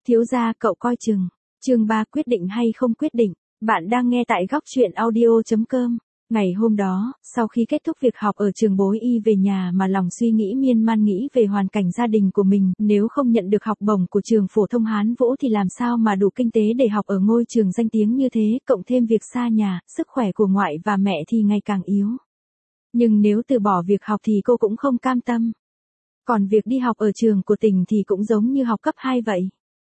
Thiếu gia cậu coi chừng. Chương 3 quyết định hay không quyết định. Bạn đang nghe tại góc truyện audio.com. Ngày hôm đó, sau khi kết thúc việc học ở trường Bối Y về nhà mà lòng suy nghĩ miên man nghĩ về hoàn cảnh gia đình của mình, nếu không nhận được học bổng của trường phổ thông Hán Vũ thì làm sao mà đủ kinh tế để học ở ngôi trường danh tiếng như thế, cộng thêm việc xa nhà, sức khỏe của ngoại và mẹ thì ngày càng yếu. Nhưng nếu từ bỏ việc học thì cô cũng không cam tâm. Còn việc đi học ở trường của tỉnh thì cũng giống như học cấp 2 vậy.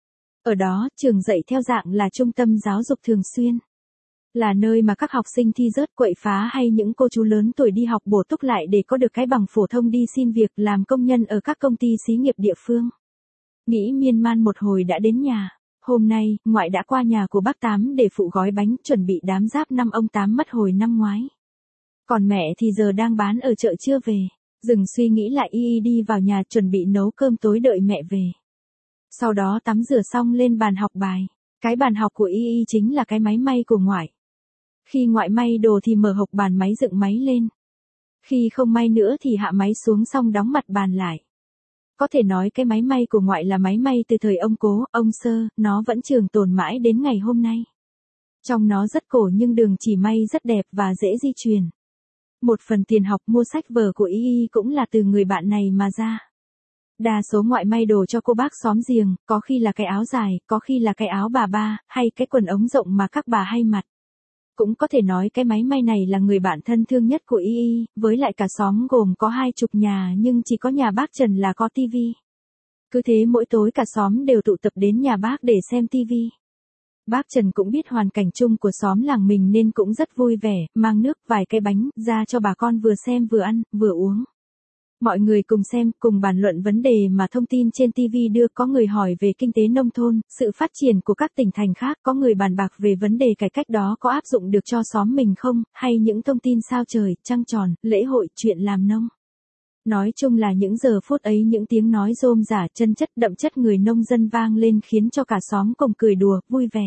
Ở đó, trường dạy theo dạng là trung tâm giáo dục thường xuyên. Là nơi mà các học sinh thi rớt quậy phá hay những cô chú lớn tuổi đi học bổ túc lại để có được cái bằng phổ thông đi xin việc làm công nhân ở các công ty xí nghiệp địa phương. Nghĩ miên man một hồi đã đến nhà. Hôm nay, ngoại đã qua nhà của bác Tám để phụ gói bánh chuẩn bị đám giáp năm ông Tám mất hồi năm ngoái. Còn mẹ thì giờ đang bán ở chợ chưa về. Dừng suy nghĩ lại y đi vào nhà chuẩn bị nấu cơm tối đợi mẹ về. Sau đó tắm rửa xong lên bàn học bài. Cái bàn học của y chính là cái máy may của ngoại. Khi ngoại may đồ thì mở hộc bàn máy dựng máy lên. Khi không may nữa thì hạ máy xuống xong đóng mặt bàn lại. Có thể nói cái máy may của ngoại là máy may từ thời ông Cố, ông Sơ, nó vẫn trường tồn mãi đến ngày hôm nay. Trong nó rất cổ nhưng đường chỉ may rất đẹp và dễ di chuyển. Một phần tiền học mua sách vở của y cũng là từ người bạn này mà ra. Đa số ngoại may đồ cho cô bác xóm giềng, có khi là cái áo dài, có khi là cái áo bà ba, hay cái quần ống rộng mà các bà hay mặc. Cũng có thể nói cái máy may này là người bạn thân thương nhất của y, với lại cả xóm gồm có 20 nhà nhưng chỉ có nhà bác Trần là có tivi. Cứ thế mỗi tối cả xóm đều tụ tập đến nhà bác để xem tivi. Bác Trần cũng biết hoàn cảnh chung của xóm làng mình nên cũng rất vui vẻ, mang nước vài cái bánh ra cho bà con vừa xem vừa ăn, vừa uống. Mọi người cùng xem, cùng bàn luận vấn đề mà thông tin trên TV đưa, có người hỏi về kinh tế nông thôn, sự phát triển của các tỉnh thành khác, có người bàn bạc về vấn đề cải cách đó có áp dụng được cho xóm mình không, hay những thông tin sao trời, trăng tròn, lễ hội, chuyện làm nông. Nói chung là những giờ phút ấy những tiếng nói rôm rả chân chất đậm chất người nông dân vang lên khiến cho cả xóm cùng cười đùa, vui vẻ.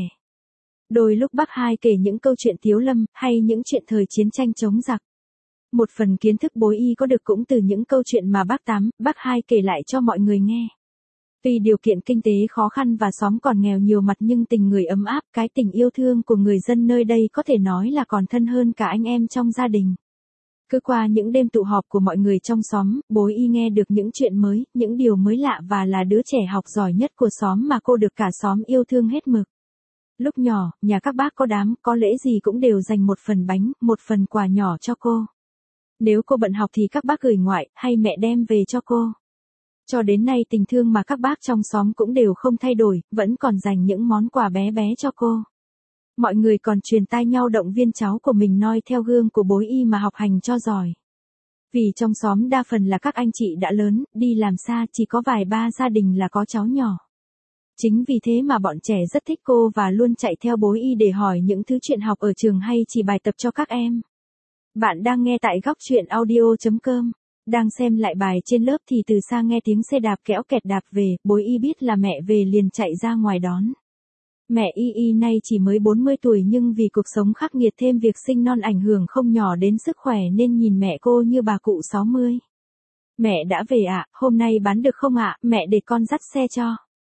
Đôi lúc bác Hai kể những câu chuyện Tiếu Lâm, hay những chuyện thời chiến tranh chống giặc. Một phần kiến thức Bối Y có được cũng từ những câu chuyện mà bác Tám, bác Hai kể lại cho mọi người nghe. Tuy điều kiện kinh tế khó khăn và xóm còn nghèo nhiều mặt nhưng tình người ấm áp, cái tình yêu thương của người dân nơi đây có thể nói là còn thân hơn cả anh em trong gia đình. Cứ qua những đêm tụ họp của mọi người trong xóm, Bối Y nghe được những chuyện mới, những điều mới lạ và là đứa trẻ học giỏi nhất của xóm mà cô được cả xóm yêu thương hết mực. Lúc nhỏ, nhà các bác có đám, có lễ gì cũng đều dành một phần bánh, một phần quà nhỏ cho cô. Nếu cô bận học thì các bác gửi ngoại, hay mẹ đem về cho cô. Cho đến nay tình thương mà các bác trong xóm cũng đều không thay đổi, vẫn còn dành những món quà bé bé cho cô. Mọi người còn truyền tai nhau động viên cháu của mình noi theo gương của Bối Y mà học hành cho giỏi. Vì trong xóm đa phần là các anh chị đã lớn, đi làm xa, chỉ có vài ba gia đình là có cháu nhỏ. Chính vì thế mà bọn trẻ rất thích cô và luôn chạy theo Bối Y để hỏi những thứ chuyện học ở trường hay chỉ bài tập cho các em. Bạn đang nghe tại góc truyện audio.com. Đang xem lại bài trên lớp thì từ xa nghe tiếng xe đạp kéo kẹt đạp về, Bối Y biết là mẹ về liền chạy ra ngoài đón. Mẹ Y nay chỉ mới 40 tuổi nhưng vì cuộc sống khắc nghiệt thêm việc sinh non ảnh hưởng không nhỏ đến sức khỏe nên nhìn mẹ cô như bà cụ 60. Mẹ đã về ạ, hôm nay bán được không ạ, mẹ để con dắt xe cho.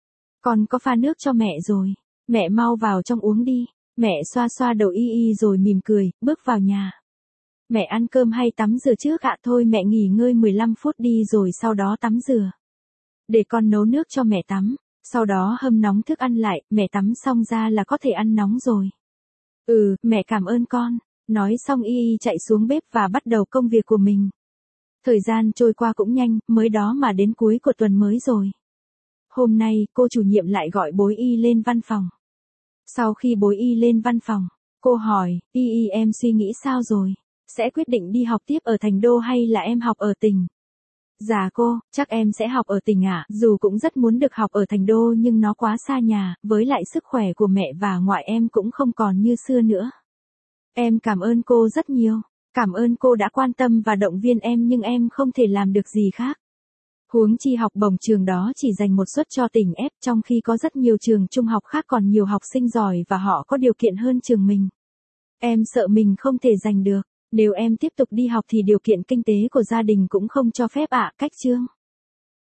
Con có pha nước cho mẹ rồi, mẹ mau vào trong uống đi. Mẹ xoa xoa đầu Y rồi mỉm cười, bước vào nhà. Mẹ ăn cơm hay tắm rửa trước ạ? Thôi mẹ nghỉ ngơi 15 phút đi rồi sau đó tắm rửa. Để con nấu nước cho mẹ tắm, sau đó hâm nóng thức ăn lại, mẹ tắm xong ra là có thể ăn nóng rồi. Mẹ cảm ơn con. Nói xong Y chạy xuống bếp và bắt đầu công việc của mình. Thời gian trôi qua cũng nhanh, mới đó mà đến cuối của tuần mới rồi. Hôm nay, cô chủ nhiệm lại gọi Bối Y lên văn phòng. Sau khi Bối Y lên văn phòng, cô hỏi, Y em suy nghĩ sao rồi? Sẽ quyết định đi học tiếp ở thành đô hay là em học ở tỉnh? Dạ cô, chắc em sẽ học ở tỉnh ạ, dù cũng rất muốn được học ở thành đô nhưng nó quá xa nhà, với lại sức khỏe của mẹ và ngoại em cũng không còn như xưa nữa. Em cảm ơn cô rất nhiều, cảm ơn cô đã quan tâm và động viên em nhưng em không thể làm được gì khác. Huống chi học bổng trường đó chỉ dành một suất cho tỉnh F trong khi có rất nhiều trường trung học khác còn nhiều học sinh giỏi và họ có điều kiện hơn trường mình. Em sợ mình không thể giành được. Nếu em tiếp tục đi học thì điều kiện kinh tế của gia đình cũng không cho phép ạ, cách chương.